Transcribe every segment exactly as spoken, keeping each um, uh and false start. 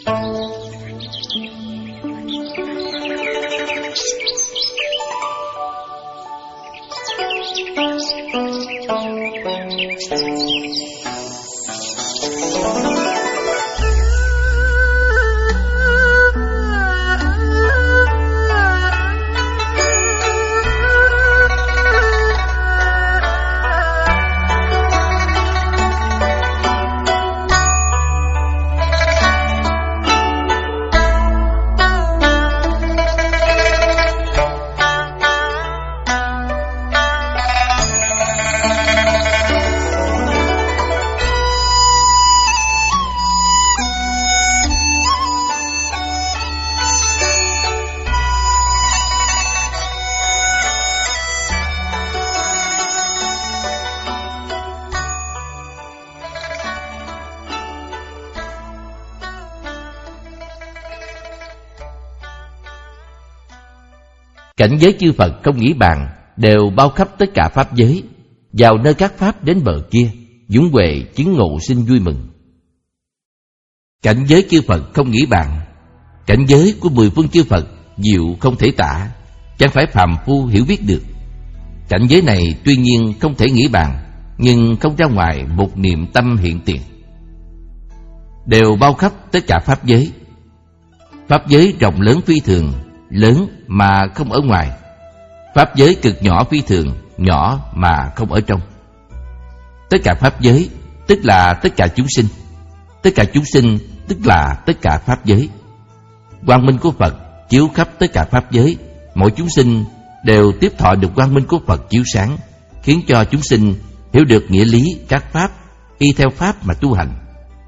Cảnh giới chư Phật không nghĩ bàn đều bao khắp tất cả pháp giới, vào nơi các pháp đến bờ kia, dũng huệ chứng ngộ sinh vui mừng. Cảnh giới chư Phật không nghĩ bàn, cảnh giới của mười phương chư Phật diệu không thể tả, chẳng phải phàm phu hiểu biết được. Cảnh giới này tuy nhiên không thể nghĩ bàn, nhưng không ra ngoài một niệm tâm hiện tiền, đều bao khắp tất cả pháp giới. Pháp giới rộng lớn phi thường, lớn mà không ở ngoài. Pháp giới cực nhỏ phi thường, nhỏ mà không ở trong. Tất cả pháp giới tức là tất cả chúng sinh, tất cả chúng sinh tức là tất cả pháp giới. Quang minh của Phật chiếu khắp tất cả pháp giới, mỗi chúng sinh đều tiếp thọ được quang minh của Phật chiếu sáng, khiến cho chúng sinh hiểu được nghĩa lý các pháp, y theo pháp mà tu hành.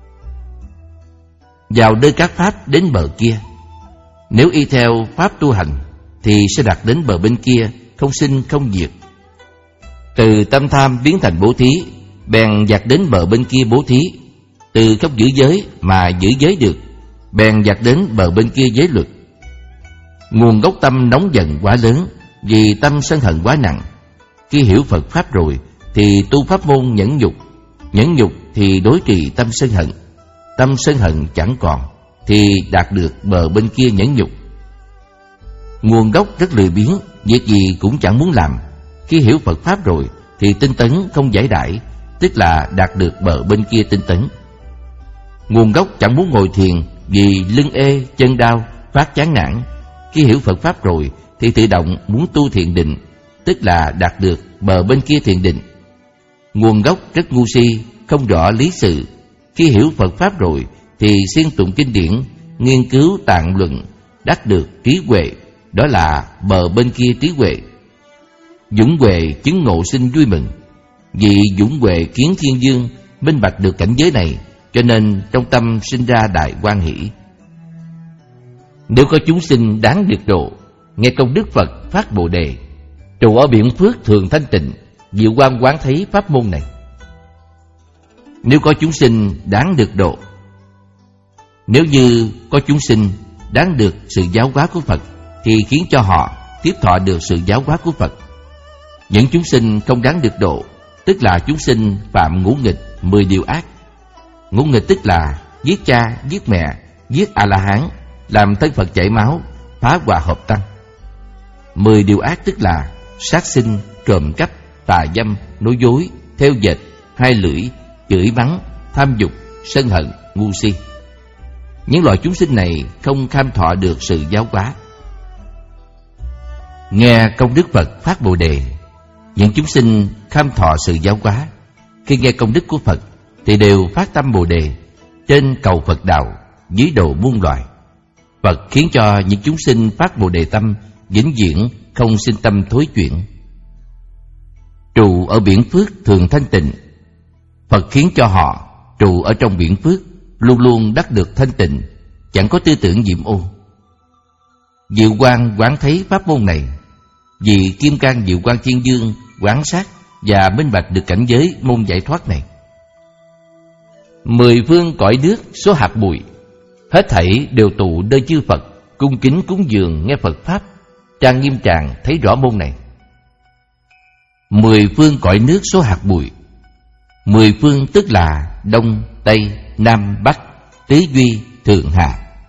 Vào nơi các pháp đến bờ kia, nếu y theo pháp tu hành thì sẽ đạt đến bờ bên kia, không sinh không diệt. Từ tâm tham biến thành bố thí, bèn dạt đến bờ bên kia bố thí. Từ không giữ giới mà giữ giới được, bèn dạt đến bờ bên kia giới luật. Nguồn gốc tâm nóng giận quá lớn, vì tâm sân hận quá nặng. Khi hiểu Phật pháp rồi thì tu pháp môn nhẫn nhục, nhẫn nhục thì đối trị tâm sân hận. Tâm sân hận chẳng còn thì đạt được bờ bên kia nhẫn nhục. Nguồn gốc rất lười biếng, việc gì cũng chẳng muốn làm. Khi hiểu Phật pháp rồi thì tinh tấn không giải đãi, tức là đạt được bờ bên kia tinh tấn. Nguồn gốc chẳng muốn ngồi thiền, vì lưng ê, chân đau, phát chán nản. Khi hiểu Phật pháp rồi thì tự động muốn tu thiền định, tức là đạt được bờ bên kia thiền định. Nguồn gốc rất ngu si, không rõ lý sự. Khi hiểu Phật pháp rồi thì xuyên tụng kinh điển, nghiên cứu tạng luận, đắc được trí huệ, đó là bờ bên kia trí huệ. Dũng huệ chứng ngộ sinh vui mừng. Vì dũng huệ kiến thiên dương, minh bạch được cảnh giới này, cho nên trong tâm sinh ra đại hoan hỷ. Nếu có chúng sinh đáng được độ, nghe công đức Phật phát Bồ đề, trụ ở biển phước thường thanh tịnh, diệu quang quán thấy pháp môn này. Nếu có chúng sinh đáng được độ, nếu như có chúng sinh đáng được sự giáo hóa của Phật, thì khiến cho họ tiếp thọ được sự giáo hóa của Phật. Những chúng sinh không đáng được độ, tức là chúng sinh phạm ngũ nghịch, mười điều ác. Ngũ nghịch tức là giết cha, giết mẹ, giết A-la-hán, làm thân Phật chảy máu, phá hòa hợp tăng. Mười điều ác tức là sát sinh, trộm cắp, tà dâm, nói dối, theo dệt, hai lưỡi, chửi mắng, tham dục, sân hận, ngu si. Những loại chúng sinh này không kham thọ được sự giáo hóa. Nghe công đức Phật phát Bồ đề, những chúng sinh kham thọ sự giáo hóa. Khi nghe công đức của Phật thì đều phát tâm Bồ đề, trên cầu Phật đạo, dưới độ muôn loài. Phật khiến cho những chúng sinh phát Bồ đề tâm vĩnh viễn không sinh tâm thối chuyển. Trụ ở biển phước thường thanh tịnh. Phật khiến cho họ trụ ở trong biển phước, luôn luôn đắc được thanh tịnh, chẳng có tư tưởng nhiễm ô. Diệu quang quán thấy pháp môn này, vì Kim Cang Diệu Quang Thiên Dương quán sát và minh bạch được cảnh giới môn giải thoát này. Mười phương cõi nước số hạt bụi, hết thảy đều tụ nơi chư Phật, cung kính cúng dường nghe Phật pháp, trang nghiêm tràng thấy rõ môn này. Mười phương cõi nước số hạt bụi. Mười phương tức là Đông, Tây, Nam, Bắc, Tứ Duy, Thượng Hạ.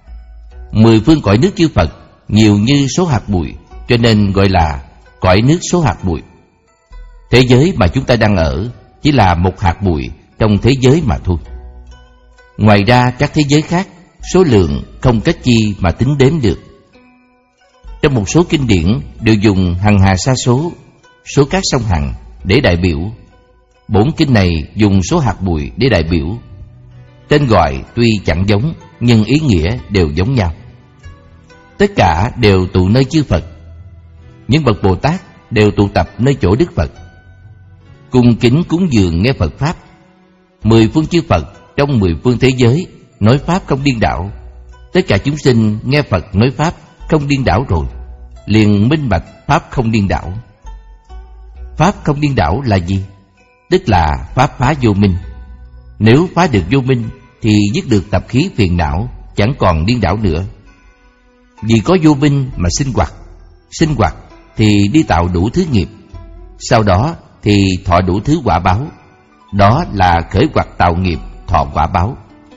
Mười phương cõi nước chư Phật nhiều như số hạt bụi, cho nên gọi là cõi nước số hạt bụi. Thế giới mà chúng ta đang ở chỉ là một hạt bụi trong thế giới mà thôi. Ngoài ra các thế giới khác, số lượng không cách chi mà tính đếm được. Trong một số kinh điển đều dùng hằng hà sa số, số các sông Hằng để đại biểu. Bốn kinh này dùng số hạt bụi để đại biểu. Tên gọi tuy chẳng giống nhưng ý nghĩa đều giống nhau. Tất cả đều tụ nơi chư Phật. Những bậc Bồ Tát đều tụ tập nơi chỗ Đức Phật, cung kính cúng dường nghe Phật Pháp. Mười phương chư Phật trong mười phương thế giới nói Pháp không điên đảo. Tất cả chúng sinh nghe Phật nói Pháp không điên đảo rồi, liền minh bạch Pháp không điên đảo. Pháp không điên đảo là gì? Tức là Pháp phá vô minh. Nếu phá được vô minh thì dứt được tập khí phiền não, chẳng còn điên đảo nữa. Vì có vô minh mà sinh hoạt, sinh hoạt thì đi tạo đủ thứ nghiệp, sau đó thì thọ đủ thứ quả báo. Đó là khởi hoạt tạo nghiệp, thọ quả báo.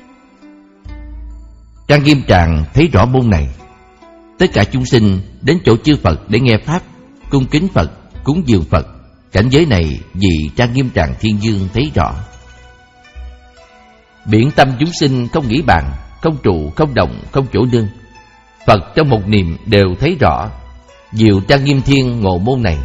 Trang Nghiêm Tràng thấy rõ môn này. Tất cả chúng sinh đến chỗ chư Phật để nghe Pháp, cung kính Phật, cúng dường Phật. Cảnh giới này vì Trang Nghiêm Tràng Thiên Dương thấy rõ. Biển tâm chúng sinh không nghĩ bàn, không trụ, không động, không chỗ nương. Phật trong một niệm đều thấy rõ. Diệu Trang Nghiêm Thiên ngộ môn này.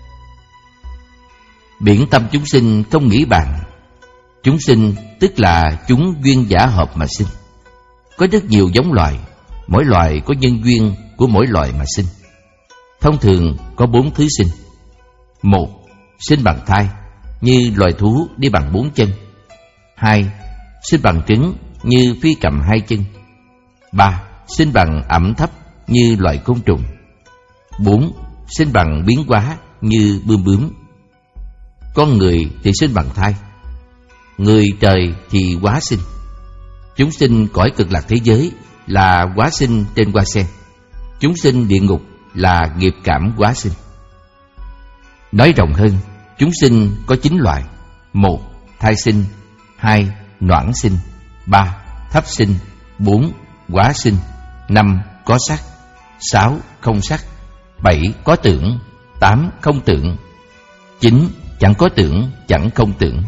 Biển tâm chúng sinh không nghĩ bàn. Chúng sinh tức là chúng duyên giả hợp mà sinh. Có rất nhiều giống loài, mỗi loài có nhân duyên của mỗi loài mà sinh. Thông thường có bốn thứ sinh. Một, sinh bằng thai, như loài thú đi bằng bốn chân. Hai, sinh bằng trứng, như phi cầm hai chân. Ba, sinh bằng ẩm thấp, như loài côn trùng. Bốn, sinh bằng biến hóa, như bươm bướm. Con người thì sinh bằng thai, người trời thì hóa sinh. Chúng sinh cõi cực lạc thế giới là hóa sinh trên hoa sen. Chúng sinh địa ngục là nghiệp cảm hóa sinh. Nói rộng hơn, chúng sinh có chín loại. Một, thai sinh. Hai, noãn sinh. Ba, thấp sinh. Bốn, hóa sinh. Năm, có sắc. Sáu, không sắc. Bảy, có tưởng. Tám, không tưởng. Chín, chẳng có tưởng, chẳng không tưởng.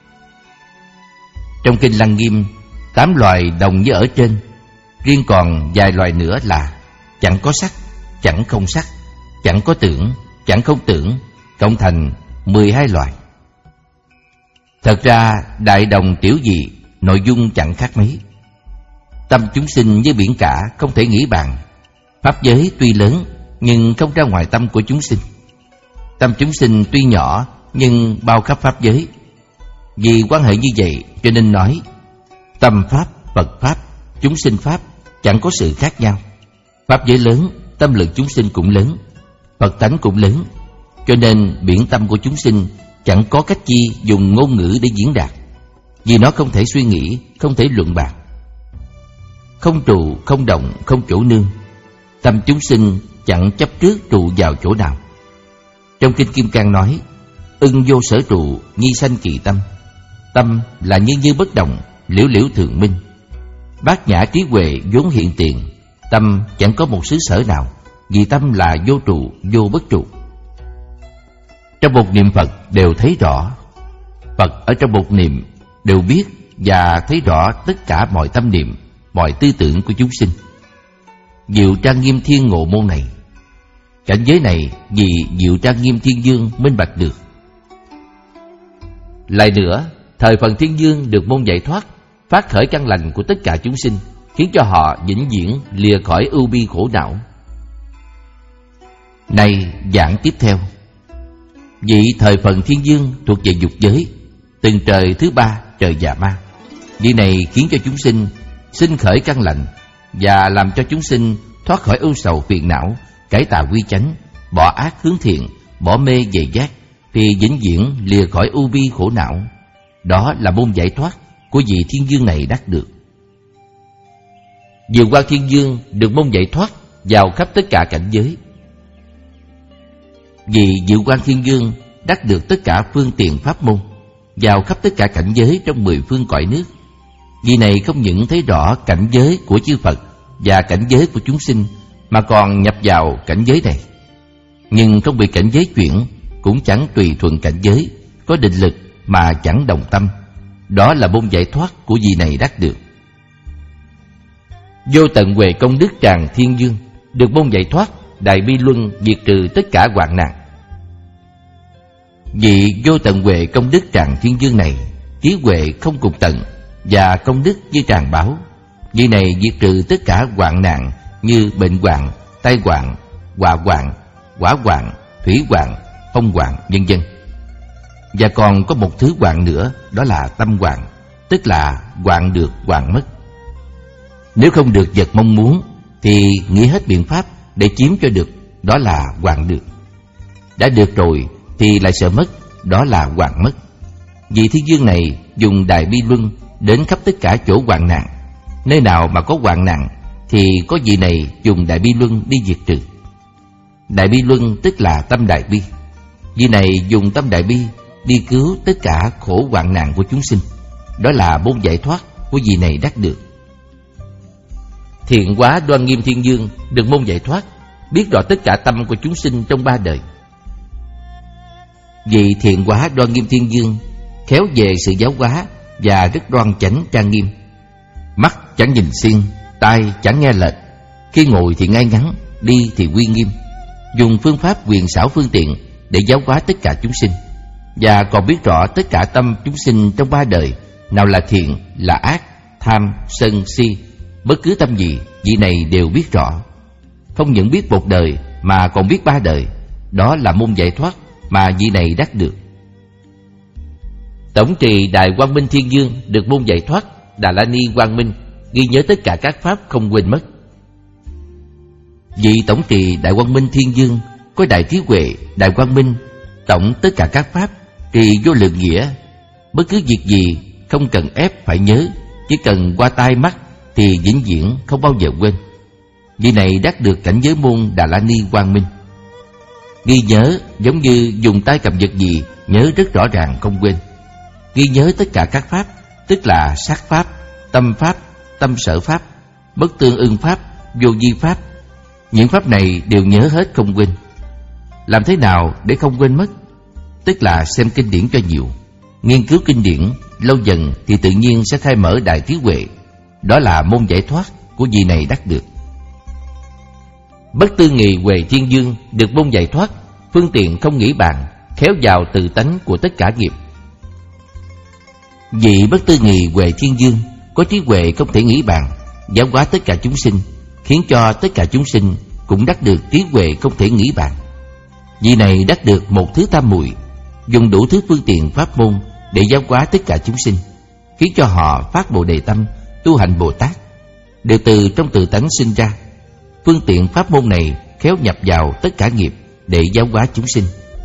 Trong Kinh Lăng Nghiêm, tám loài đồng như ở trên, riêng còn vài loài nữa là chẳng có sắc, chẳng không sắc, chẳng có tưởng, chẳng không tưởng, cộng thành mười hai loài. Thật ra đại đồng tiểu dị, nội dung chẳng khác mấy. Tâm chúng sinh như biển cả, không thể nghĩ bàn. Pháp giới tuy lớn nhưng không ra ngoài tâm của chúng sinh. Tâm chúng sinh tuy nhỏ nhưng bao khắp pháp giới. Vì quan hệ như vậy cho nên nói tâm Pháp, Phật Pháp, chúng sinh Pháp chẳng có sự khác nhau. Pháp giới lớn, tâm lực chúng sinh cũng lớn, Phật tánh cũng lớn. Cho nên biển tâm của chúng sinh chẳng có cách chi dùng ngôn ngữ để diễn đạt, vì nó không thể suy nghĩ, không thể luận bàn. Không trụ, không động, không chỗ nương. Tâm chúng sinh chẳng chấp trước trụ vào chỗ nào. Trong Kinh Kim Cang nói: ưng vô sở trụ, nhi sanh kỳ tâm. Tâm là như như bất động, liễu liễu thường minh. Bát nhã trí huệ vốn hiện tiền. Tâm chẳng có một xứ sở nào, vì tâm là vô trụ, vô bất trụ. Trong một niệm Phật đều thấy rõ. Phật ở trong một niệm đều biết và thấy rõ tất cả mọi tâm niệm, mọi tư tưởng của chúng sinh. Diệu Trang Nghiêm Thiên ngộ môn này. Cảnh giới này vì Diệu Trang Nghiêm Thiên Dương minh bạch được. Lại nữa, thời phần Thiên Dương được môn giải thoát, phát khởi căn lành của tất cả chúng sinh, khiến cho họ vĩnh viễn lìa khỏi ưu bi khổ não. Này giảng tiếp theo. Vị thời phần Thiên Dương thuộc về dục giới, từng trời thứ ba trời già ma. Vị này khiến cho chúng sinh sinh khởi căn lành và làm cho chúng sinh thoát khỏi ưu sầu phiền não, cải tà quy chánh, bỏ ác hướng thiện, bỏ mê về giác, thì vĩnh viễn lìa khỏi ưu bi khổ não. Đó là môn giải thoát của vị Thiên Dương này đắc được. Diệu Quang Thiên Dương được môn giải thoát vào khắp tất cả cảnh giới. Vì Diệu Quang Thiên Dương đắc được tất cả phương tiện pháp môn, vào khắp tất cả cảnh giới trong mười phương cõi nước. Vì này không những thấy rõ cảnh giới của chư Phật, và cảnh giới của chúng sinh, mà còn nhập vào cảnh giới này. Nhưng không bị cảnh giới chuyển, cũng chẳng tùy thuận cảnh giới, có định lực mà chẳng đồng tâm. Đó là môn giải thoát của vị này đắc được. Vô tận huệ công đức tràng thiên dương, được môn giải thoát, đại bi luân diệt trừ tất cả hoạn nạn. Vị vô tận huệ công đức tràng thiên dương này, trí huệ không cùng tận và công đức như tràng bảo. Vị này diệt trừ tất cả hoạn nạn như bệnh hoạn, tai hoạn, họa hoạn, hỏa hoạn, thủy hoạn, phong hoạn, vân vân. Và còn có một thứ hoạn nữa, đó là tâm hoạn, tức là hoạn được hoạn mất. Nếu không được vật mong muốn thì nghĩ hết biện pháp để chiếm cho được, đó là hoạn được. Đã được rồi thì lại sợ mất, đó là hoạn mất. Vị thiên dương này dùng đại bi luân đến khắp tất cả chỗ hoạn nạn. Nơi nào mà có hoạn nạn thì có vị này dùng đại bi luân đi diệt trừ. Đại bi luân tức là tâm đại bi. Vị này dùng tâm đại bi đi cứu tất cả khổ hoạn nạn của chúng sinh. Đó là môn giải thoát của vị này đắc được. Thiện hóa Đoan Nghiêm Thiên Dương được môn giải thoát, biết rõ tất cả tâm của chúng sinh trong ba đời. Vị thiện hóa Đoan Nghiêm Thiên Dương khéo về sự giáo hóa và rất đoan chánh trang nghiêm. Mắt chẳng nhìn xiên, tai chẳng nghe lệch, khi ngồi thì ngay ngắn, đi thì uy nghiêm. Dùng phương pháp quyền xảo phương tiện để giáo hóa tất cả chúng sinh, và còn biết rõ tất cả tâm chúng sinh trong ba đời, nào là thiện, là ác, tham, sân, si. Bất cứ tâm gì, vị này đều biết rõ. Không những biết một đời mà còn biết ba đời. Đó là môn giải thoát mà vị này đắc được. Tổng trì Đại Quang Minh Thiên Dương được môn giải thoát, Đà La Ni Quang Minh ghi nhớ tất cả các pháp không quên mất. Vị tổng trì Đại Quang Minh Thiên Dương có đại trí huệ, đại quang minh, tổng tất cả các pháp, trì vô lượng nghĩa. Bất cứ việc gì không cần ép phải nhớ, chỉ cần qua tai mắt thì vĩnh viễn không bao giờ quên. Vị này đắc được cảnh giới môn Đà La Ni Quang Minh. Ghi nhớ giống như dùng tay cầm vật gì, nhớ rất rõ ràng không quên. Ghi nhớ tất cả các pháp, tức là sát pháp, tâm pháp, tâm sở pháp, bất tương ưng pháp, vô vi pháp. Những pháp này đều nhớ hết không quên. Làm thế nào để không quên mất? Tức là xem kinh điển cho nhiều, nghiên cứu kinh điển, lâu dần thì tự nhiên sẽ khai mở đại trí huệ. Đó là môn giải thoát của vị này đắc được. Bất tư nghì huệ thiên dương được môn giải thoát, phương tiện không nghĩ bàn, khéo vào tự tánh của tất cả nghiệp. Vị bất tư nghì huệ thiên dương có trí huệ không thể nghĩ bàn, giáo hóa tất cả chúng sinh, khiến cho tất cả chúng sinh cũng đắc được trí huệ không thể nghĩ bàn. Vị này đắc được một thứ tam muội, dùng đủ thứ phương tiện pháp môn để giáo hóa tất cả chúng sinh, khiến cho họ phát Bồ Đề tâm, tu hành Bồ Tát, đều từ trong tự tánh sinh ra. Phương tiện pháp môn này khéo nhập vào tất cả nghiệp để giáo hóa chúng sinh.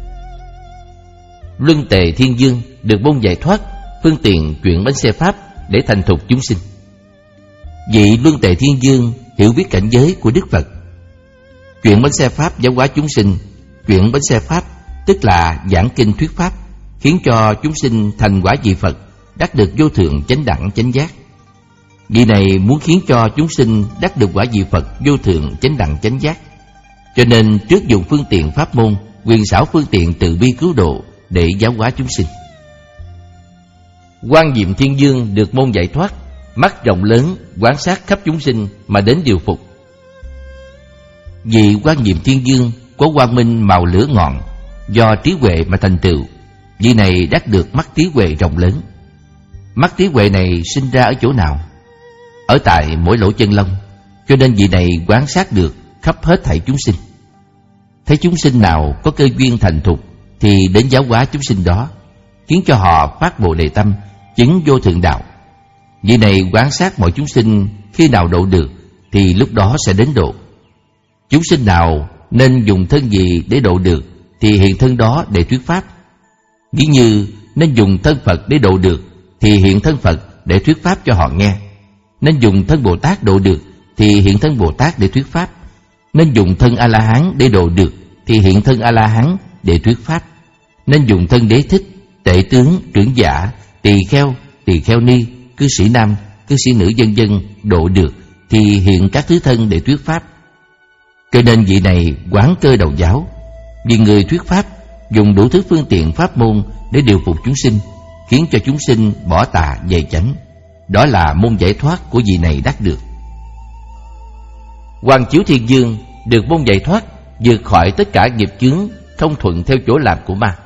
Luân Tề Thiên Dương được môn giải thoát, phương tiện chuyển bánh xe pháp để thành thục chúng sinh. Vị Luân Tề Thiên Dương hiểu biết cảnh giới của Đức Phật, chuyển bánh xe pháp giáo hóa chúng sinh. Chuyển bánh xe pháp tức là giảng kinh thuyết pháp, khiến cho chúng sinh thành quả vị Phật, đắc được vô thượng chánh đẳng chánh giác. Vị này muốn khiến cho chúng sinh đắc được quả vị Phật vô thượng chánh đẳng chánh giác, cho nên trước dùng phương tiện pháp môn, quyền xảo phương tiện từ bi cứu độ để giáo hóa chúng sinh. Quan Diệm Thiên Dương được môn giải thoát, mắt rộng lớn, quan sát khắp chúng sinh mà đến điều phục. Vị Quan Diệm Thiên Dương có quang minh màu lửa ngọn, do trí huệ mà thành tựu. Vị này đắc được mắt trí huệ rộng lớn. Mắt trí huệ này sinh ra ở chỗ nào? Ở tại mỗi lỗ chân lông, cho nên vị này quan sát được khắp hết thảy chúng sinh. Thấy chúng sinh nào có cơ duyên thành thục thì đến giáo hóa chúng sinh đó, khiến cho họ phát Bồ Đề tâm, chứng vô thượng đạo. Vị này quan sát mọi chúng sinh, khi nào độ được thì lúc đó sẽ đến độ. Chúng sinh nào nên dùng thân gì để độ được thì hiện thân đó để thuyết pháp. Ví như nên dùng thân Phật để độ được thì hiện thân Phật để thuyết pháp cho họ nghe. Nên dùng thân Bồ Tát độ được thì hiện thân Bồ Tát để thuyết pháp. Nên dùng thân A-la-hán để độ được thì hiện thân A-la-hán để thuyết pháp. Nên dùng thân Đế Thích, Tể Tướng, Trưởng Giả, Tỳ Kheo, Tỳ Kheo Ni, Cư Sĩ Nam, Cư Sĩ Nữ vân vân độ được thì hiện các thứ thân để thuyết pháp. Cho nên vị này quán cơ đầu giáo, vì người thuyết pháp dùng đủ thứ phương tiện pháp môn để điều phục chúng sinh, khiến cho chúng sinh bỏ tà về chánh. Đó là môn giải thoát của vị này đắc được. Quang Chiếu Thiên Dương được môn giải thoát vượt khỏi tất cả nghiệp chướng không thuận theo chỗ làm của ma.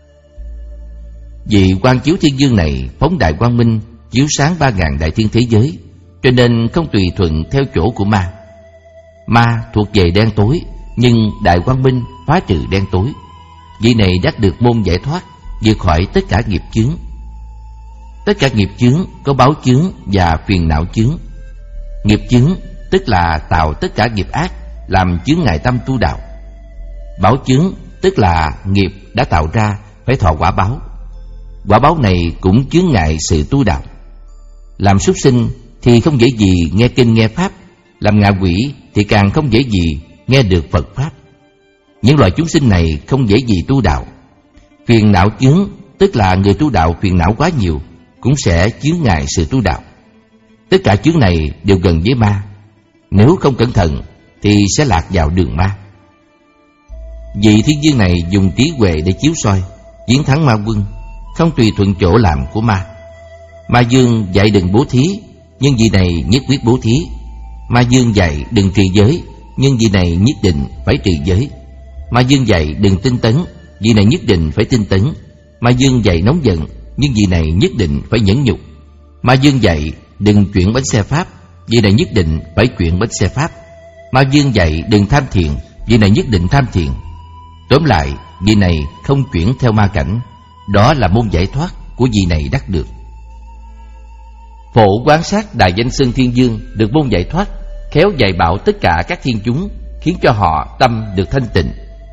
Vị Quang Chiếu Thiên Dương này phóng đại quang minh, chiếu sáng ba ngàn đại thiên thế giới, cho nên không tùy thuận theo chỗ của ma. Ma thuộc về đen tối, nhưng đại quang minh phá trừ đen tối. Vị này đắc được môn giải thoát vượt khỏi tất cả nghiệp chướng. Tất cả nghiệp chướng có báo chướng và phiền não chướng. Nghiệp chướng tức là tạo tất cả nghiệp ác làm chướng ngại tâm tu đạo. Báo chướng tức là nghiệp đã tạo ra phải thọ quả báo. Quả báo này cũng chướng ngại sự tu đạo. Làm súc sinh thì không dễ gì nghe kinh nghe pháp, làm ngạ quỷ thì càng không dễ gì nghe được Phật pháp. Những loài chúng sinh này không dễ gì tu đạo. Phiền não chướng tức là người tu đạo phiền não quá nhiều, cũng sẽ chướng ngại sự tu đạo. Tất cả chướng này đều gần với ma. Nếu không cẩn thận thì sẽ lạc vào đường ma. Vị thiên dương này dùng trí huệ để chiếu soi, chiến thắng ma quân, không tùy thuận chỗ làm của ma. Ma dương dạy đừng bố thí, nhưng vị này nhất quyết bố thí. Ma dương dạy đừng trì giới, nhưng vị này nhất định phải trì giới. Ma dương dạy đừng tinh tấn, vị này nhất định phải tinh tấn. Ma dương dạy nóng giận, nhưng vị này nhất định phải nhẫn nhục. Ma dương dạy đừng chuyển bánh xe pháp, vị này nhất định phải chuyển bánh xe pháp. Ma dương dạy đừng tham thiền, vị này nhất định tham thiền. Tóm lại, vị này không chuyển theo ma cảnh. Đó là môn giải thoát của vị này đắc được. Phổ quán sát Đại Danh Sơn Thiên Dương được môn giải thoát, khéo dạy bảo tất cả các thiên chúng, khiến cho họ tâm được thanh tịnh.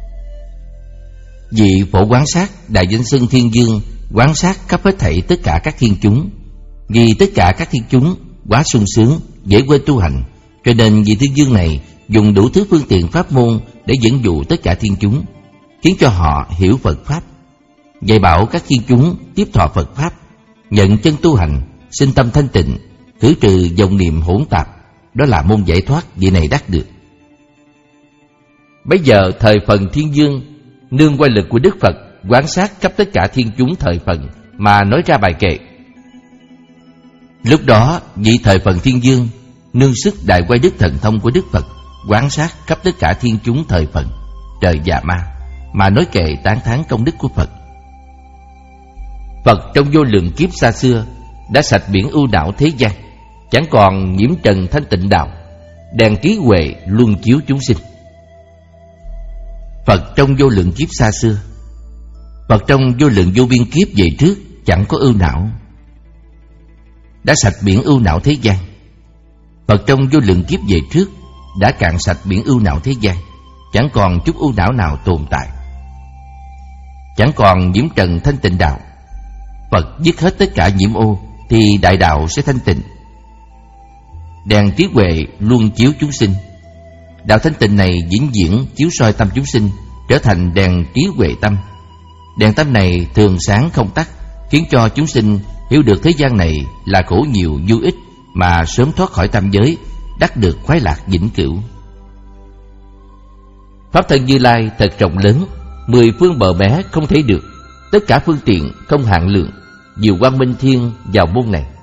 Vị phổ quán sát Đại Danh Sơn Thiên Dương quán sát khắp hết thảy tất cả các thiên chúng, vì tất cả các thiên chúng quá sung sướng, dễ quên tu hành, cho nên vị Thiên Dương này dùng đủ thứ phương tiện pháp môn để dẫn dụ tất cả thiên chúng, khiến cho họ hiểu Phật pháp, dạy bảo các thiên chúng tiếp thọ Phật pháp, nhận chân tu hành, sinh tâm thanh tịnh, khử trừ vọng niệm hỗn tạp. Đó là môn giải thoát vị này đắc được. Bây giờ thời phần Thiên Dương nương quay lực của Đức Phật quán sát khắp tất cả thiên chúng thời phần mà nói ra bài kệ. Lúc đó vị thời phần Thiên Dương nương sức đại quay đức thần thông của Đức Phật quán sát khắp tất cả thiên chúng thời phần, trời và ma, mà nói kệ tán thán công đức của Phật. Phật trong vô lượng kiếp xa xưa đã sạch biển ưu não thế gian, chẳng còn nhiễm trần thanh tịnh đạo, đèn trí huệ luân chiếu chúng sinh. Phật trong vô lượng kiếp xa xưa, Phật trong vô lượng vô biên kiếp về trước chẳng có ưu não, đã sạch biển ưu não thế gian. Phật trong vô lượng kiếp về trước đã cạn sạch biển ưu não thế gian, chẳng còn chút ưu não nào tồn tại, chẳng còn nhiễm trần thanh tịnh đạo. Phật dứt hết tất cả nhiễm ô thì đại đạo sẽ thanh tịnh. Đèn trí huệ luôn chiếu chúng sinh. Đạo thanh tịnh này vĩnh viễn chiếu soi tâm chúng sinh, trở thành đèn trí huệ tâm. Đèn tâm này thường sáng không tắt, khiến cho chúng sinh hiểu được thế gian này là khổ nhiều vô ích, mà sớm thoát khỏi tam giới, đắc được khoái lạc vĩnh cửu. Pháp thân Như Lai thật rộng lớn, mười phương bờ mé không thấy được, tất cả phương tiện không hạn lượng, diệu quang minh thiên vào môn này.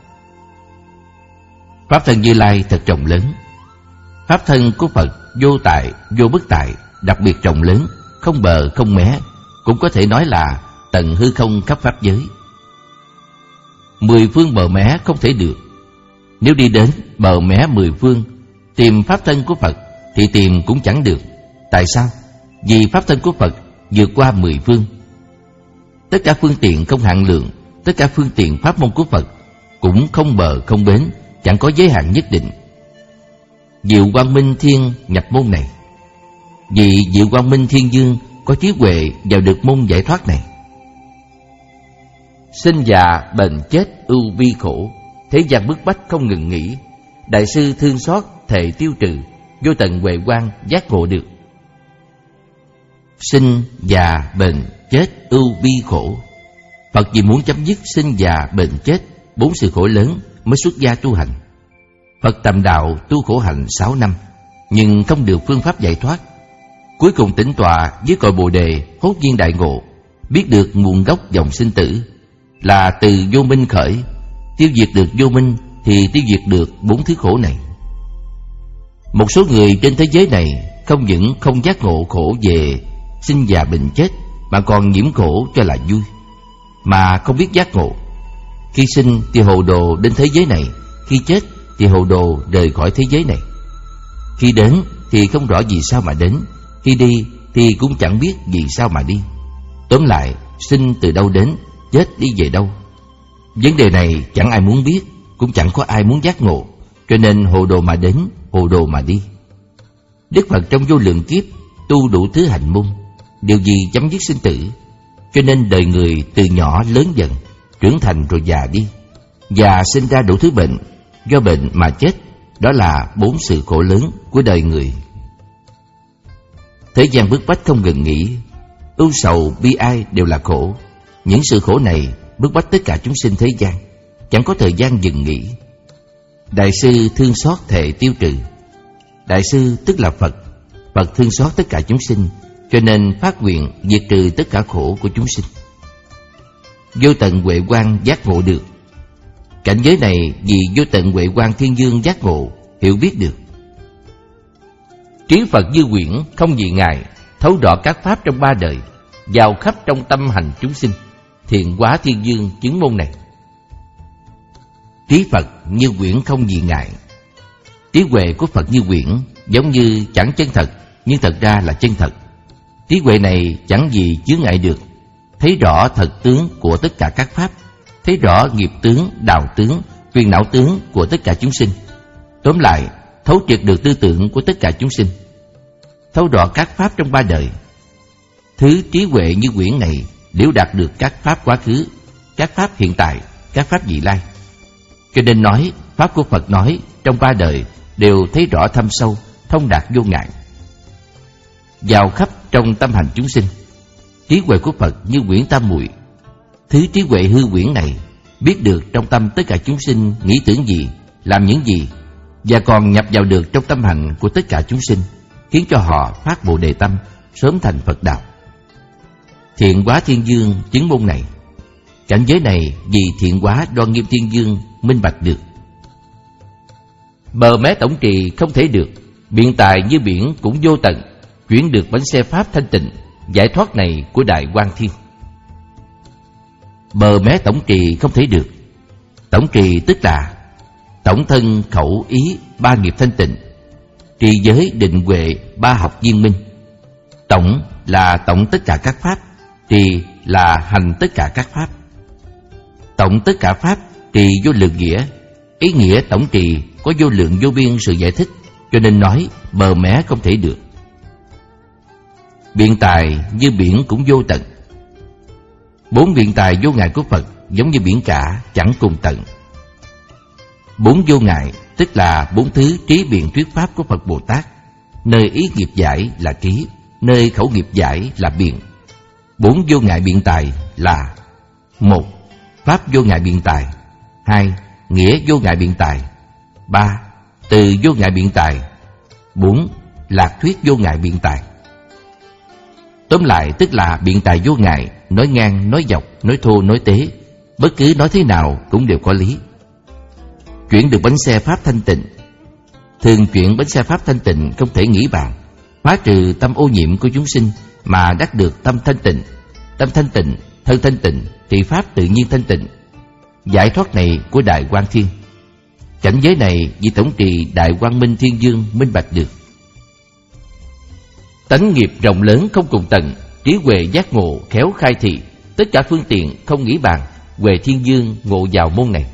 Pháp thân Như Lai thật rộng lớn. Pháp thân của Phật vô tại, vô bất tại, đặc biệt rộng lớn, không bờ không mé, cũng có thể nói là tận hư không khắp pháp giới. Mười phương bờ mé không thể được. Nếu đi đến bờ mé mười phương tìm pháp thân của Phật thì tìm cũng chẳng được. Tại sao? Vì pháp thân của Phật vượt qua mười phương. Tất cả phương tiện không hạn lượng, tất cả phương tiện pháp môn của Phật cũng không bờ không bến, chẳng có giới hạn nhất định. Diệu quang minh thiên nhập môn này. Vì diệu quang minh thiên dương có trí huệ vào được môn giải thoát này. Sinh già bền chết ưu bi khổ, thế gian bức bách không ngừng nghỉ. Đại sư thương xót thệ tiêu trừ, vô tận huệ quang giác ngộ được. Sinh già bền chết ưu bi khổ. Phật vì muốn chấm dứt sinh già bền chết, bốn sự khổ lớn mới xuất gia tu hành. Phật tầm đạo tu khổ hạnh sáu năm, nhưng không được phương pháp giải thoát. Cuối cùng tĩnh tọa với cội Bồ đề, hốt nhiên đại ngộ, biết được nguồn gốc dòng sinh tử là từ vô minh khởi. Tiêu diệt được vô minh thì tiêu diệt được bốn thứ khổ này. Một số người trên thế giới này không những không giác ngộ khổ về sinh già bệnh chết, mà còn nhiễm khổ cho là vui, mà không biết giác ngộ. Khi sinh thì hồ đồ đến thế giới này, khi chết thì hồ đồ rời khỏi thế giới này. Khi đến thì không rõ vì sao mà đến, khi đi thì cũng chẳng biết vì sao mà đi. Tóm lại, sinh từ đâu đến, chết đi về đâu. Vấn đề này chẳng ai muốn biết, cũng chẳng có ai muốn giác ngộ, cho nên hồ đồ mà đến, hồ đồ mà đi. Đức Phật trong vô lượng kiếp tu đủ thứ hành môn, điều gì chấm dứt sinh tử. Cho nên đời người từ nhỏ lớn dần, trưởng thành rồi già đi, và sinh ra đủ thứ bệnh, do bệnh mà chết. Đó là bốn sự khổ lớn của đời người. Thế gian bức bách không ngừng nghỉ, ưu sầu bi ai đều là khổ. Những sự khổ này bức bách tất cả chúng sinh thế gian, chẳng có thời gian dừng nghỉ. Đại sư thương xót thệ tiêu trừ. Đại sư tức là Phật. Phật thương xót tất cả chúng sinh, cho nên phát nguyện diệt trừ tất cả khổ của chúng sinh. Vô tận huệ quang giác ngộ được. Cảnh giới này vì vô tận huệ quang thiên dương giác ngộ, hiểu biết được. Trí Phật như quyển không vì Ngài, thấu rõ các pháp trong ba đời, vào khắp trong tâm hành chúng sinh. Thiện hóa thiên dương chứng môn này. Trí Phật như quyển không vì Ngài. Trí huệ của Phật như quyển, giống như chẳng chân thật, nhưng thật ra là chân thật. Trí huệ này chẳng gì chướng ngại được, thấy rõ thật tướng của tất cả các pháp, thấy rõ nghiệp tướng, đạo tướng, phiền não tướng của tất cả chúng sinh. Tóm lại, thấu triệt được tư tưởng của tất cả chúng sinh, thấu rõ các pháp trong ba đời. Thứ trí huệ như quyển này liễu đạt được các pháp quá khứ, các pháp hiện tại, các pháp vị lai. Cho nên nói, pháp của Phật nói trong ba đời đều thấy rõ thâm sâu, thông đạt vô ngại, vào khắp trong tâm hành chúng sinh. Trí huệ của Phật như quyển tam muội. Thứ trí huệ hư quyển này biết được trong tâm tất cả chúng sinh nghĩ tưởng gì, làm những gì, và còn nhập vào được trong tâm hành của tất cả chúng sinh, khiến cho họ phát Bồ đề tâm, sớm thành Phật đạo. Thiện hóa thiên dương chứng môn này. Cảnh giới này vì thiện hóa đoan nghiêm thiên dương minh bạch được. Bờ mé tổng trì không thể được, biện tài như biển cũng vô tận, chuyển được bánh xe pháp thanh tịnh, giải thoát này của Đại Quang Thiên. Bờ mé tổng trì không thể được. Tổng trì tức là tổng thân khẩu ý ba nghiệp thanh tịnh, trì giới định huệ ba học viên minh. Tổng là tổng tất cả các pháp, trì là hành tất cả các pháp. Tổng tất cả pháp, trì vô lượng nghĩa. Ý nghĩa tổng trì có vô lượng vô biên sự giải thích, cho nên nói bờ mé không thể được. Biện tài như biển cũng vô tận. Bốn biện tài vô ngại của Phật giống như biển cả, chẳng cùng tận. Bốn vô ngại tức là bốn thứ trí biện thuyết pháp của Phật Bồ Tát. Nơi ý nghiệp giải là trí, nơi khẩu nghiệp giải là biện. Bốn vô ngại biện tài là: một. Pháp vô ngại biện tài. Hai. Nghĩa vô ngại biện tài. Ba. Từ vô ngại biện tài. Bốn. Lạc thuyết vô ngại biện tài. Tóm lại tức là biện tài vô ngại, nói ngang, nói dọc, nói thô, nói tế, bất cứ nói thế nào cũng đều có lý. Chuyển được bánh xe pháp thanh tịnh. Thường chuyển bánh xe pháp thanh tịnh không thể nghĩ bàn, phá trừ tâm ô nhiễm của chúng sinh mà đắc được tâm thanh tịnh. Tâm thanh tịnh, thân thanh tịnh thì pháp tự nhiên thanh tịnh. Giải thoát này của Đại Quang Thiên. Cảnh giới này vì tổng trì Đại Quang Minh Thiên Dương minh bạch được. Tánh nghiệp rộng lớn không cùng tận, trí huệ giác ngộ khéo khai thị, tất cả phương tiện không nghĩ bàn, huệ thiên dương ngộ vào môn này.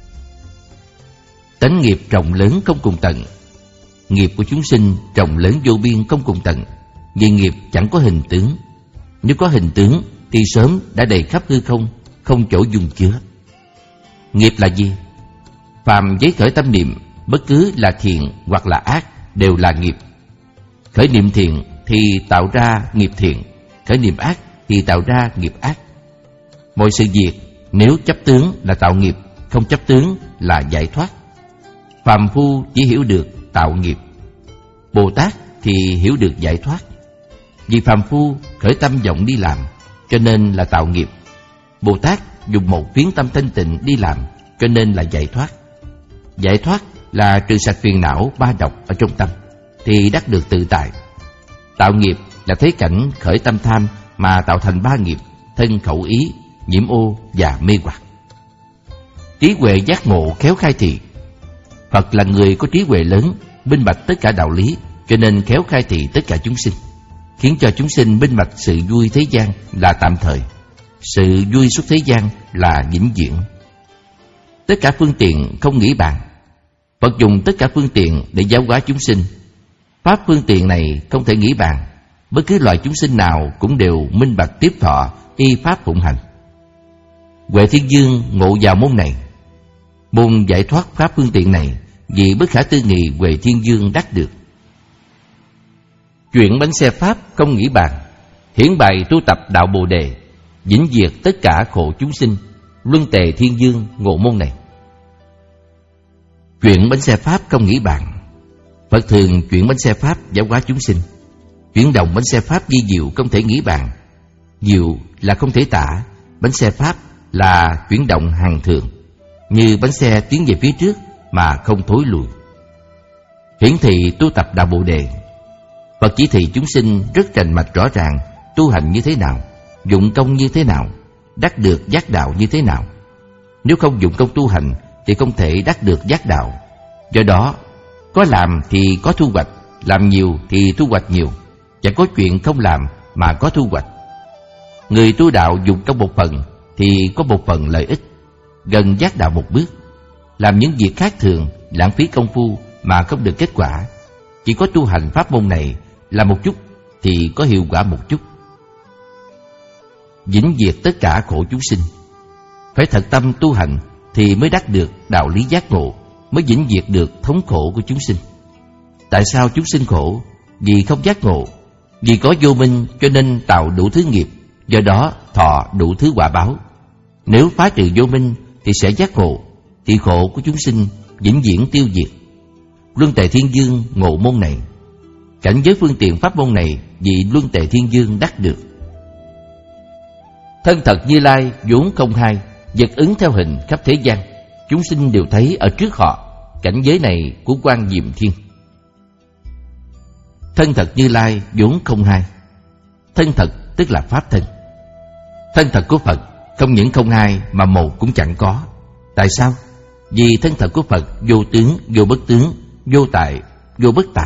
Tánh nghiệp rộng lớn không cùng tận. Nghiệp của chúng sinh rộng lớn vô biên không cùng tận, vì nghiệp chẳng có hình tướng. Nếu có hình tướng thì sớm đã đầy khắp hư không, không chỗ dung chứa. Nghiệp là gì? Phàm giấy khởi tâm niệm, bất cứ là thiện hoặc là ác đều là nghiệp. Khởi niệm thiện thì tạo ra nghiệp thiện, khởi niệm ác thì tạo ra nghiệp ác. Mọi sự việc nếu chấp tướng là tạo nghiệp, không chấp tướng là giải thoát. Phàm phu chỉ hiểu được tạo nghiệp, Bồ Tát thì hiểu được giải thoát. Vì phàm phu khởi tâm vọng đi làm, cho nên là tạo nghiệp. Bồ Tát dùng một phiến tâm thanh tịnh đi làm, cho nên là giải thoát. Giải thoát là trừ sạch phiền não ba độc ở trong tâm, thì đắc được tự tại. Tạo nghiệp là thấy cảnh khởi tâm tham mà tạo thành ba nghiệp: thân, khẩu, ý, nhiễm ô và mê hoặc. Trí huệ giác ngộ khéo khai thị. Phật là người có trí huệ lớn, minh bạch tất cả đạo lý, cho nên khéo khai thị tất cả chúng sinh, khiến cho chúng sinh minh bạch sự vui thế gian là tạm thời, sự vui suốt thế gian là vĩnh viễn. Tất cả phương tiện không nghĩ bàn. Phật dùng tất cả phương tiện để giáo hóa chúng sinh. Pháp phương tiện này không thể nghĩ bàn, bất cứ loài chúng sinh nào cũng đều minh bạch tiếp thọ, y pháp phụng hành. Huệ Thiên Dương ngộ vào môn này. Môn giải thoát pháp phương tiện này vì bất khả tư nghị Huệ Thiên Dương đắc được. Chuyện bánh xe pháp không nghĩ bàn, hiển bày tu tập đạo Bồ Đề, vĩnh diệt tất cả khổ chúng sinh. Luân Tề Thiên Dương ngộ môn này. Chuyện bánh xe pháp không nghĩ bàn. Phật thường chuyển bánh xe pháp giáo hóa chúng sinh. Chuyển động bánh xe pháp vi diệu không thể nghĩ bàn. Diệu là không thể tả, bánh xe pháp là chuyển động hằng thường, như bánh xe tiến về phía trước mà không thối lùi. Hiển thị tu tập đạo Bồ Đề. Phật chỉ thị chúng sinh rất rành mạch rõ ràng tu hành như thế nào, dụng công như thế nào, đắc được giác đạo như thế nào. Nếu không dụng công tu hành thì không thể đắc được giác đạo. Do đó, có làm thì có thu hoạch, làm nhiều thì thu hoạch nhiều. Chẳng có chuyện không làm mà có thu hoạch. Người tu đạo dụng công một phần thì có một phần lợi ích, gần giác đạo một bước. Làm những việc khác thường, lãng phí công phu mà không được kết quả. Chỉ có tu hành pháp môn này là một chút thì có hiệu quả một chút. Vĩnh diệt tất cả khổ chúng sinh. Phải thật tâm tu hành thì mới đắc được đạo lý giác ngộ, mới vĩnh diệt được thống khổ của chúng sinh. Tại sao chúng sinh khổ? Vì không giác ngộ. Vì có vô minh cho nên tạo đủ thứ nghiệp, do đó thọ đủ thứ quả báo. Nếu phá trừ vô minh thì sẽ giác ngộ, thì khổ của chúng sinh vĩnh viễn tiêu diệt. Luân Tề Thiên Dương ngộ môn này. Cảnh giới phương tiện pháp môn này vì Luân Tề Thiên Dương đắc được. Thân thật Như Lai vốn không hai, vật ứng theo hình khắp thế gian. Chúng sinh đều thấy ở trước họ. Cảnh giới này của Quan Diệm Thiên. Thân thật Như Lai vốn không hai. Thân thật tức là pháp thân. Thân thật của Phật không những không hai mà một cũng chẳng có. Tại sao? Vì thân thật của Phật vô tướng, vô bất tướng, vô tại, vô bất tại.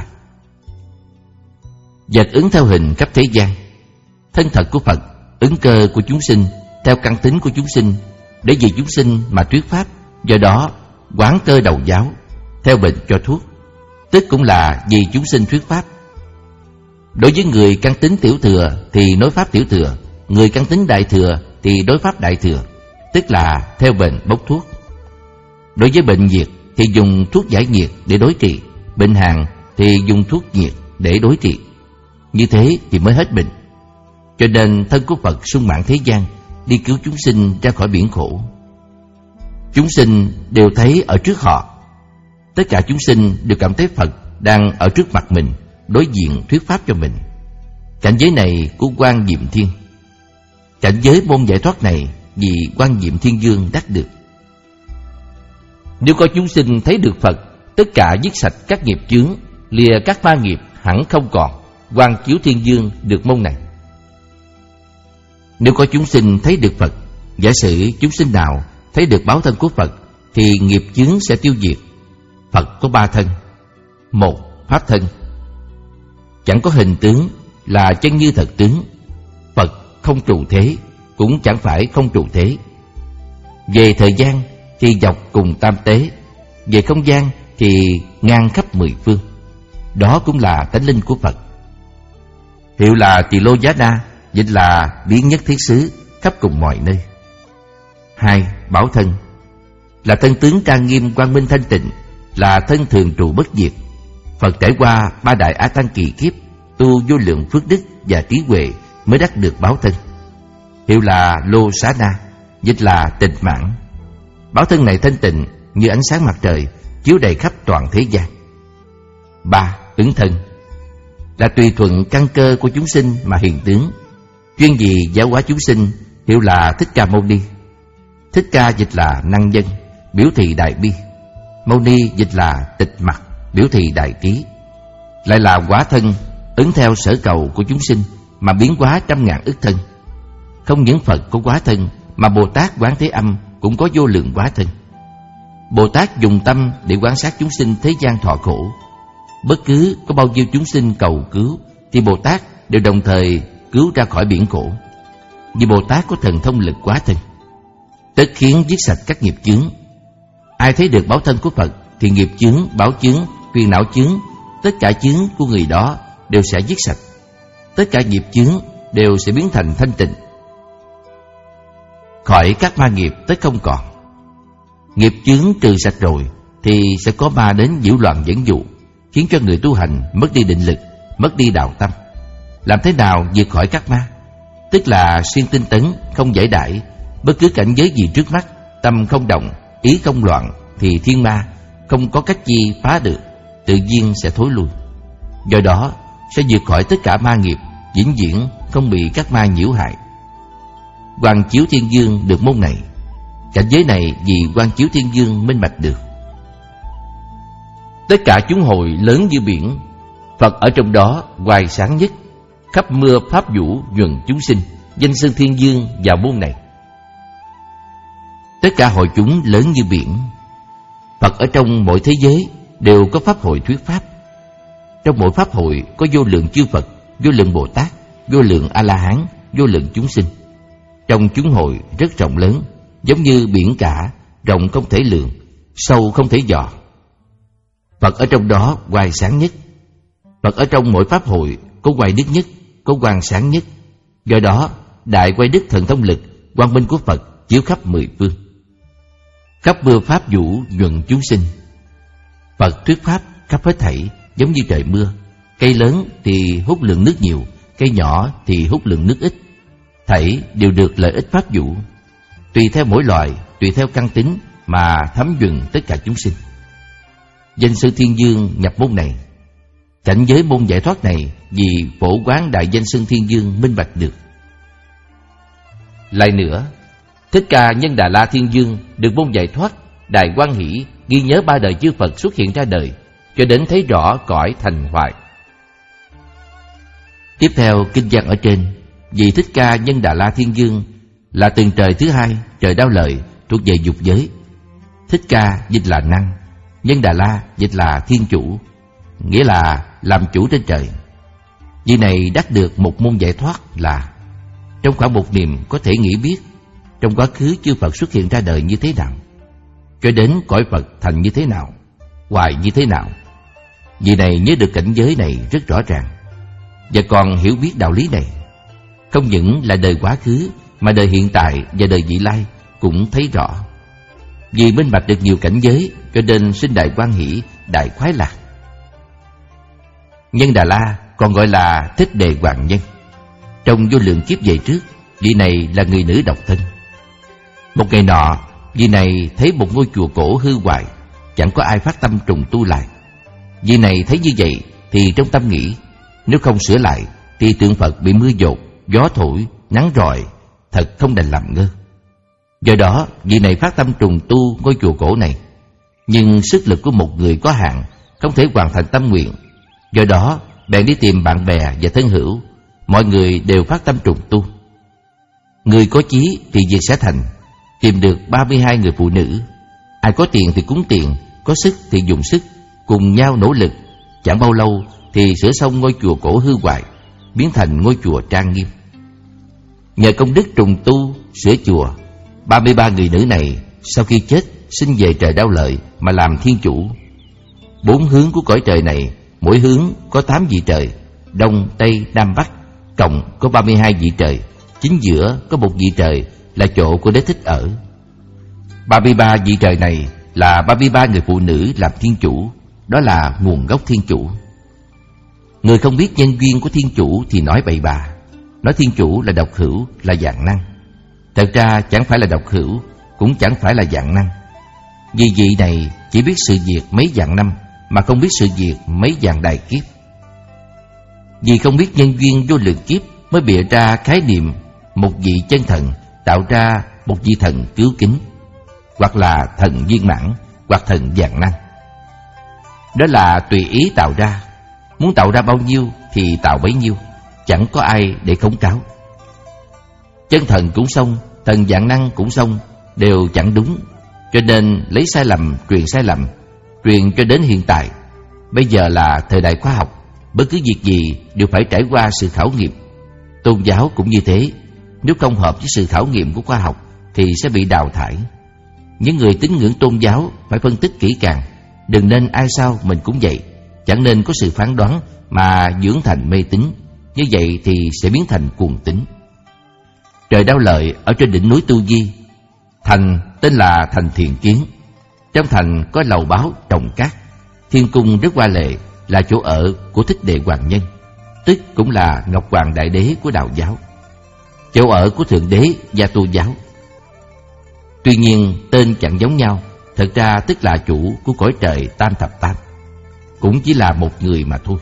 Vật ứng theo hình khắp thế gian. Thân thật của Phật ứng cơ của chúng sinh theo căn tính của chúng sinh, để vì chúng sinh mà thuyết pháp. Do đó quán cơ đầu giáo, theo bệnh cho thuốc, tức cũng là vì chúng sinh thuyết pháp. Đối với người căn tính tiểu thừa thì nói pháp tiểu thừa, người căn tính đại thừa thì đối pháp đại thừa, tức là theo bệnh bốc thuốc. Đối với bệnh nhiệt thì dùng thuốc giải nhiệt để đối trị, bệnh hàn thì dùng thuốc nhiệt để đối trị. Như thế thì mới hết bệnh. Cho nên thân của Phật sung mãn thế gian, đi cứu chúng sinh ra khỏi biển khổ. Chúng sinh đều thấy ở trước họ. Tất cả chúng sinh đều cảm thấy Phật đang ở trước mặt mình, đối diện thuyết pháp cho mình. Cảnh giới này của Quan Diệm Thiên. Cảnh giới môn giải thoát này vì Quan Diệm Thiên Dương đắc được. Nếu có chúng sinh thấy được Phật, tất cả dứt sạch các nghiệp chướng, lìa các ma nghiệp hẳn không còn. Quan Chiếu Thiên Dương được môn này. Nếu có chúng sinh thấy được Phật, giả sử chúng sinh nào thấy được báo thân của Phật thì nghiệp chướng sẽ tiêu diệt. Phật có ba thân. Một, pháp thân. Chẳng có hình tướng, là chân như thật tướng. Phật không trụ thế, cũng chẳng phải không trụ thế. Về thời gian thì dọc cùng tam tế, về không gian thì ngang khắp mười phương. Đó cũng là tánh linh của Phật. Hiệu là Tỳ Lô Giá Na, dịch là biến nhất thiết xứ, khắp cùng mọi nơi. Hai, bảo thân. Là thân tướng trang nghiêm quang minh thanh tịnh, là thân thường trụ bất diệt. Phật trải qua ba đại A Tăng kỳ kiếp, tu vô lượng phước đức và trí huệ mới đắc được báo thân. Hiệu là Lô Xá Na, dịch là tịnh mãn. Báo thân này thanh tịnh như ánh sáng mặt trời, chiếu đầy khắp toàn thế gian. Ba. Ứng thân là tùy thuận căn cơ của chúng sinh mà hiện tướng, chuyên vì giáo hóa chúng sinh, hiệu là Thích Ca Mâu Ni. Thích Ca dịch là năng dân, biểu thị đại bi. Mâu Ni dịch là tịch mặc, biểu thị đại trí. Lại là hóa thân, ứng theo sở cầu của chúng sinh mà biến hóa trăm ngàn ức thân. Không những Phật có hóa thân, mà Bồ Tát Quán Thế Âm cũng có vô lượng hóa thân. Bồ Tát dùng tâm để quan sát chúng sinh thế gian thọ khổ. Bất cứ có bao nhiêu chúng sinh cầu cứu thì Bồ Tát đều đồng thời cứu ra khỏi biển khổ. Vì Bồ Tát có thần thông lực hóa thân, tất khiến giết sạch các nghiệp chướng. Ai thấy được báo thân của Phật thì nghiệp chướng, báo chướng, phiền não chướng, tất cả chướng của người đó đều sẽ giết sạch. Tất cả nghiệp chướng đều sẽ biến thành thanh tịnh, khỏi các ma nghiệp tới không còn. Nghiệp chướng trừ sạch rồi thì sẽ có ma đến nhiễu loạn dẫn dụ, khiến cho người tu hành mất đi định lực, mất đi đạo tâm. Làm thế nào vượt khỏi các ma? Tức là siêng tinh tấn, không giải đãi. Bất cứ cảnh giới gì trước mắt, tâm không động, ý không loạn, thì thiên ma không có cách chi phá được, tự nhiên sẽ thối lui. Do đó sẽ vượt khỏi tất cả ma nghiệp, vĩnh viễn không bị các ma nhiễu hại. Quang Chiếu Thiên Dương được môn này. Cảnh giới này vì Quang Chiếu Thiên Dương minh bạch được. Tất cả chúng hội lớn như biển, Phật ở trong đó hoài sáng nhất, khắp mưa pháp vũ nhuần chúng sinh, danh xưng Thiên Dương vào môn này. Tất cả hội chúng lớn như biển, Phật ở trong mỗi thế giới đều có pháp hội thuyết pháp. Trong mỗi pháp hội có vô lượng chư Phật, vô lượng Bồ Tát, vô lượng A-la-hán, vô lượng chúng sinh. Trong chúng hội rất rộng lớn, giống như biển cả, rộng không thể lượng, sâu không thể dò. Phật ở trong đó hoài sáng nhất. Phật ở trong mỗi pháp hội có hoài đức nhất, có quang sáng nhất. Do đó đại hoài đức thần thông lực, quang minh của Phật chiếu khắp mười phương. Khắp mưa pháp vũ nhuận chúng sinh. Phật thuyết pháp khắp hết thảy, giống như trời mưa. Cây lớn thì hút lượng nước nhiều, cây nhỏ thì hút lượng nước ít. Thảy đều được lợi ích pháp vũ, tùy theo mỗi loài, tùy theo căn tính mà thấm nhuần tất cả chúng sinh. Danh sư Thiên Dương nhập môn này. Cảnh giới môn giải thoát này vì phổ quán đại danh xưng Thiên Dương minh bạch được. Lại nữa, Thích Ca Nhân Đà La Thiên Dương được môn giải thoát, đại hoan hỷ, ghi nhớ ba đời chư Phật xuất hiện ra đời, cho đến thấy rõ cõi thành hoại. Tiếp theo kinh văn ở trên, vì Thích Ca Nhân Đà La Thiên Dương là tầng trời thứ hai, trời Đao Lợi, thuộc về dục giới. Thích Ca dịch là năng, Nhân Đà La dịch là thiên chủ, nghĩa là làm chủ trên trời. Vì này đắc được một môn giải thoát là trong khoảng một niệm có thể nghĩ biết trong quá khứ chư Phật xuất hiện ra đời như thế nào, cho đến cõi Phật thành như thế nào, hoài như thế nào. Vì này nhớ được cảnh giới này rất rõ ràng, và còn hiểu biết đạo lý này. Không những là đời quá khứ, mà đời hiện tại và đời vị lai cũng thấy rõ. Vì minh bạch được nhiều cảnh giới, cho nên sinh đại hoan hỷ, đại khoái lạc. Nhân Đà La còn gọi là Thích Đề Hoàng Nhân. Trong vô lượng kiếp về trước, vị này là người nữ độc thân. Một ngày nọ, vị này thấy một ngôi chùa cổ hư hoại, chẳng có ai phát tâm trùng tu lại. Vị này thấy như vậy thì trong tâm nghĩ, nếu không sửa lại thì tượng Phật bị mưa dột, gió thổi, nắng rọi, thật không đành làm ngơ. Do đó vị này phát tâm trùng tu ngôi chùa cổ này. Nhưng sức lực của một người có hạn, không thể hoàn thành tâm nguyện. Do đó bèn đi tìm bạn bè và thân hữu, mọi người đều phát tâm trùng tu. Người có chí thì việc sẽ thành. Tìm được ba mươi hai người phụ nữ, ai có tiền thì cúng tiền, có sức thì dùng sức, cùng nhau nỗ lực. Chẳng bao lâu thì sửa xong ngôi chùa cổ hư hoại, biến thành ngôi chùa trang nghiêm. Nhờ công đức trùng tu sửa chùa, ba mươi ba người nữ này sau khi chết sinh về trời Đao Lợi mà làm thiên chủ. Bốn hướng của cõi trời này, mỗi hướng có tám vị trời, đông, tây, nam, bắc, cộng có ba mươi hai vị trời. Chính giữa có một vị trời là chỗ của Đế Thích ở. ba mươi ba vị trời này là ba mươi ba người phụ nữ làm thiên chủ, đó là nguồn gốc thiên chủ. Người không biết nhân duyên của thiên chủ thì nói bậy bạ, nói thiên chủ là độc hữu, là vạn năng. Thật ra chẳng phải là độc hữu, cũng chẳng phải là vạn năng. Vì vị này chỉ biết sự việc mấy vạn năm mà không biết sự việc mấy vạn đại kiếp. Vì không biết nhân duyên vô lượng kiếp mới bịa ra khái niệm một vị chân thần tạo ra một vị thần cứu kính, hoặc là thần viên mãn, hoặc thần vạn năng. Đó là tùy ý tạo ra, muốn tạo ra bao nhiêu thì tạo bấy nhiêu, chẳng có ai để khống cáo. Chân thần cũng xong, thần vạn năng cũng xong, đều chẳng đúng, cho nên lấy sai lầm truyền sai lầm, truyền cho đến hiện tại. Bây giờ là thời đại khoa học, bất cứ việc gì đều phải trải qua sự khảo nghiệm. Tôn giáo cũng như thế, nếu không hợp với sự khảo nghiệm của khoa học thì sẽ bị đào thải. Những người tín ngưỡng tôn giáo phải phân tích kỹ càng, đừng nên ai sao mình cũng vậy, chẳng nên có sự phán đoán mà dưỡng thành mê tín, như vậy thì sẽ biến thành cuồng tín. Trời Đao Lợi ở trên đỉnh núi Tu Di, thành tên là thành Thiền Kiến. Trong thành có lầu báo trồng cát, thiên cung rất hoa lệ, là chỗ ở của Thích Đệ Hoàng Nhân, tức cũng là Ngọc Hoàng Đại Đế của đạo giáo, chỗ ở của Thượng Đế Gia Tu giáo. Tuy nhiên tên chẳng giống nhau, thật ra tức là chủ của cõi trời Tam Thập Tam, cũng chỉ là một người mà thôi.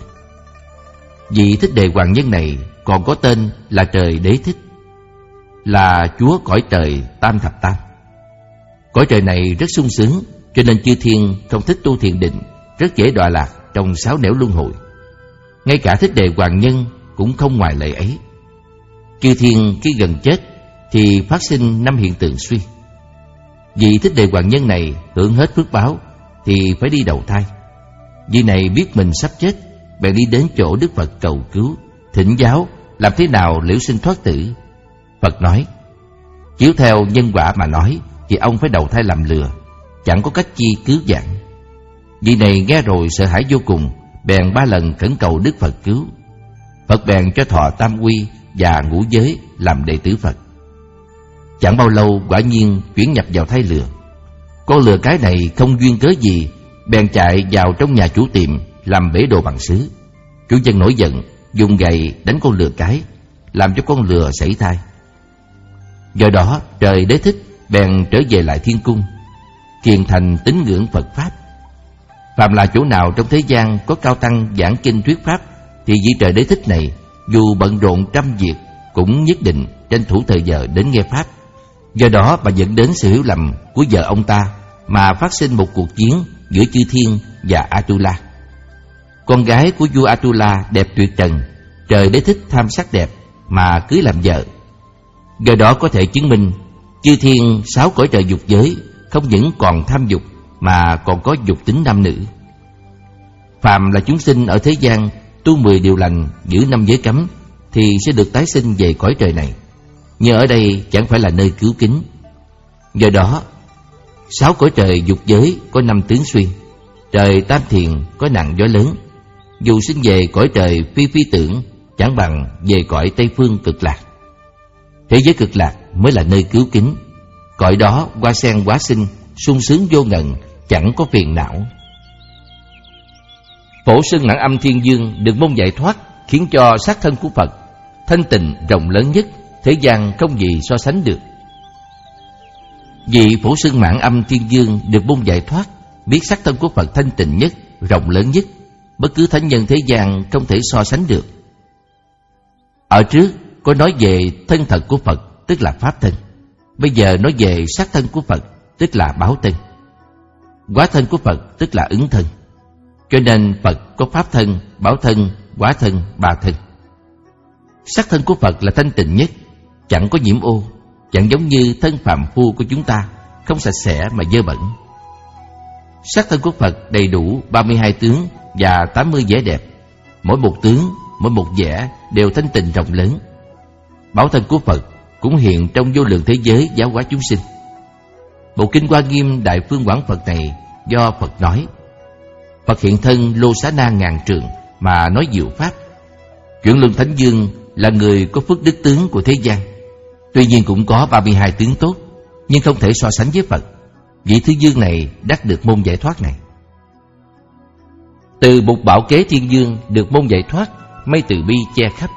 Vị Thích Đệ Hoàng Nhân này còn có tên là Trời Đế Thích, là chúa cõi trời Tam Thập Tam. Cõi trời này rất sung sướng, cho nên chư thiên không thích tu thiền định, rất dễ đọa lạc trong sáu nẻo luân hồi. Ngay cả Thích Đệ Hoàng Nhân cũng không ngoài lệ ấy. Chư thiên khi gần chết thì phát sinh năm hiện tượng suy. Vị Thích Đệ Hoàng Nhân này hưởng hết phước báo thì phải đi đầu thai. Vị này biết mình sắp chết, bèn đi đến chỗ Đức Phật cầu cứu, thỉnh giáo làm thế nào liễu sinh thoát tử. Phật nói, chiếu theo nhân quả mà nói thì ông phải đầu thai làm lừa, chẳng có cách chi cứu vãn. Vị này nghe rồi sợ hãi vô cùng, bèn ba lần khẩn cầu Đức Phật cứu. Phật bèn cho thọ tam quy và ngũ giới làm đệ tử Phật. Chẳng bao lâu quả nhiên chuyển nhập vào thai lừa. Con lừa cái này không duyên cớ gì, bèn chạy vào trong nhà chủ tiệm làm bể đồ bằng sứ. Chủ nhân nổi giận, dùng gậy đánh con lừa cái, làm cho con lừa sảy thai. Do đó Trời Đế Thích bèn trở về lại thiên cung, kiền thành tín ngưỡng Phật pháp. Phạm là chỗ nào trong thế gian có cao tăng giảng kinh thuyết pháp thì vị Trời Đế Thích này dù bận rộn trăm việc cũng nhất định tranh thủ thời giờ đến nghe pháp. Do đó mà dẫn đến sự hiểu lầm của vợ ông ta, mà phát sinh một cuộc chiến giữa chư thiên và Atula. Con gái của vua Atula đẹp tuyệt trần, Trời Đế Thích tham sắc đẹp mà cưới làm vợ. Do đó có thể chứng minh chư thiên sáu cõi trời dục giới không những còn tham dục mà còn có dục tính nam nữ. Phàm là chúng sinh ở thế gian tu mười điều lành, giữ năm giới cấm thì sẽ được tái sinh về cõi trời này, nhưng ở đây chẳng phải là nơi cứu kính. Do đó sáu cõi trời dục giới có năm tướng xuyên, trời Tam Thiền có nặng gió lớn. Dù sinh về cõi trời phi phi tưởng chẳng bằng về cõi Tây Phương Cực Lạc. Thế giới Cực Lạc mới là nơi cứu kính. Cõi đó hoa sen hóa sinh, sung sướng vô ngần, chẳng có phiền não. Phổ Sơn Nặng Âm Thiên Dương được môn giải thoát, khiến cho sắc thân của Phật thanh tịnh rộng lớn nhất, thế gian không gì so sánh được. Vị Phổ Sơn Mãn Âm Thiên Dương được môn giải thoát, biết sắc thân của Phật thanh tịnh nhất, rộng lớn nhất, bất cứ thánh nhân thế gian không thể so sánh được. Ở trước có nói về thân thật của Phật, tức là pháp thân. Bây giờ nói về sắc thân của Phật, tức là báo thân. Hóa thân của Phật tức là ứng thân. Cho nên Phật có pháp thân, báo thân, hóa thân, ba thân. Sắc thân của Phật là thanh tịnh nhất, chẳng có nhiễm ô, chẳng giống như thân phàm phu của chúng ta, không sạch sẽ mà dơ bẩn. Sắc thân của Phật đầy đủ ba mươi hai tướng và tám mươi vẻ đẹp. Mỗi một tướng, mỗi một vẻ đều thanh tịnh rộng lớn. Báo thân của Phật cũng hiện trong vô lượng thế giới giáo hóa chúng sinh. Bộ kinh Hoa Nghiêm Đại Phương Quảng Phật này do Phật nói. Phật hiện thân Lô Xá Na ngàn trường mà nói diệu pháp. Chuyển Luân Thánh Dương là người có phước đức tướng của thế gian. Tuy nhiên cũng có ba mươi hai tướng tốt, nhưng không thể so sánh với Phật. Vị Thứ Dương này đắc được môn giải thoát này. Từ Bục Bảo Kế Thiên Dương được môn giải thoát, mây từ bi che khắp.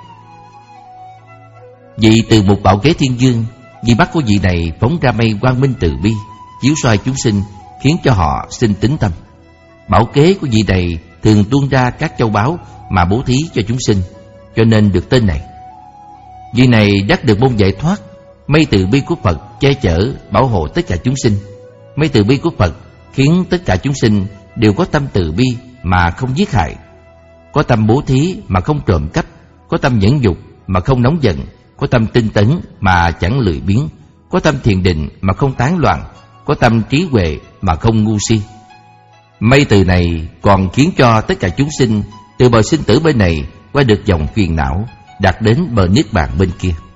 Vị Từ Mục Bảo Kế Thiên Dương, vì mắt của vị này phóng ra mây quang minh từ bi, chiếu soi chúng sinh, khiến cho họ sinh tín tâm. Bảo kế của vị này thường tuôn ra các châu báu mà bố thí cho chúng sinh, cho nên được tên này. Vị này đắc được môn giải thoát. Mây từ bi của Phật che chở bảo hộ tất cả chúng sinh. Mây từ bi của Phật khiến tất cả chúng sinh đều có tâm từ bi mà không giết hại, có tâm bố thí mà không trộm cắp, có tâm nhẫn nhục mà không nóng giận, có tâm tinh tấn mà chẳng lười biếng, có tâm thiền định mà không tán loạn, có tâm trí huệ mà không ngu si. Mây từ này còn khiến cho tất cả chúng sinh từ bờ sinh tử bên này qua được dòng phiền não, đạt đến bờ niết bàn bên kia.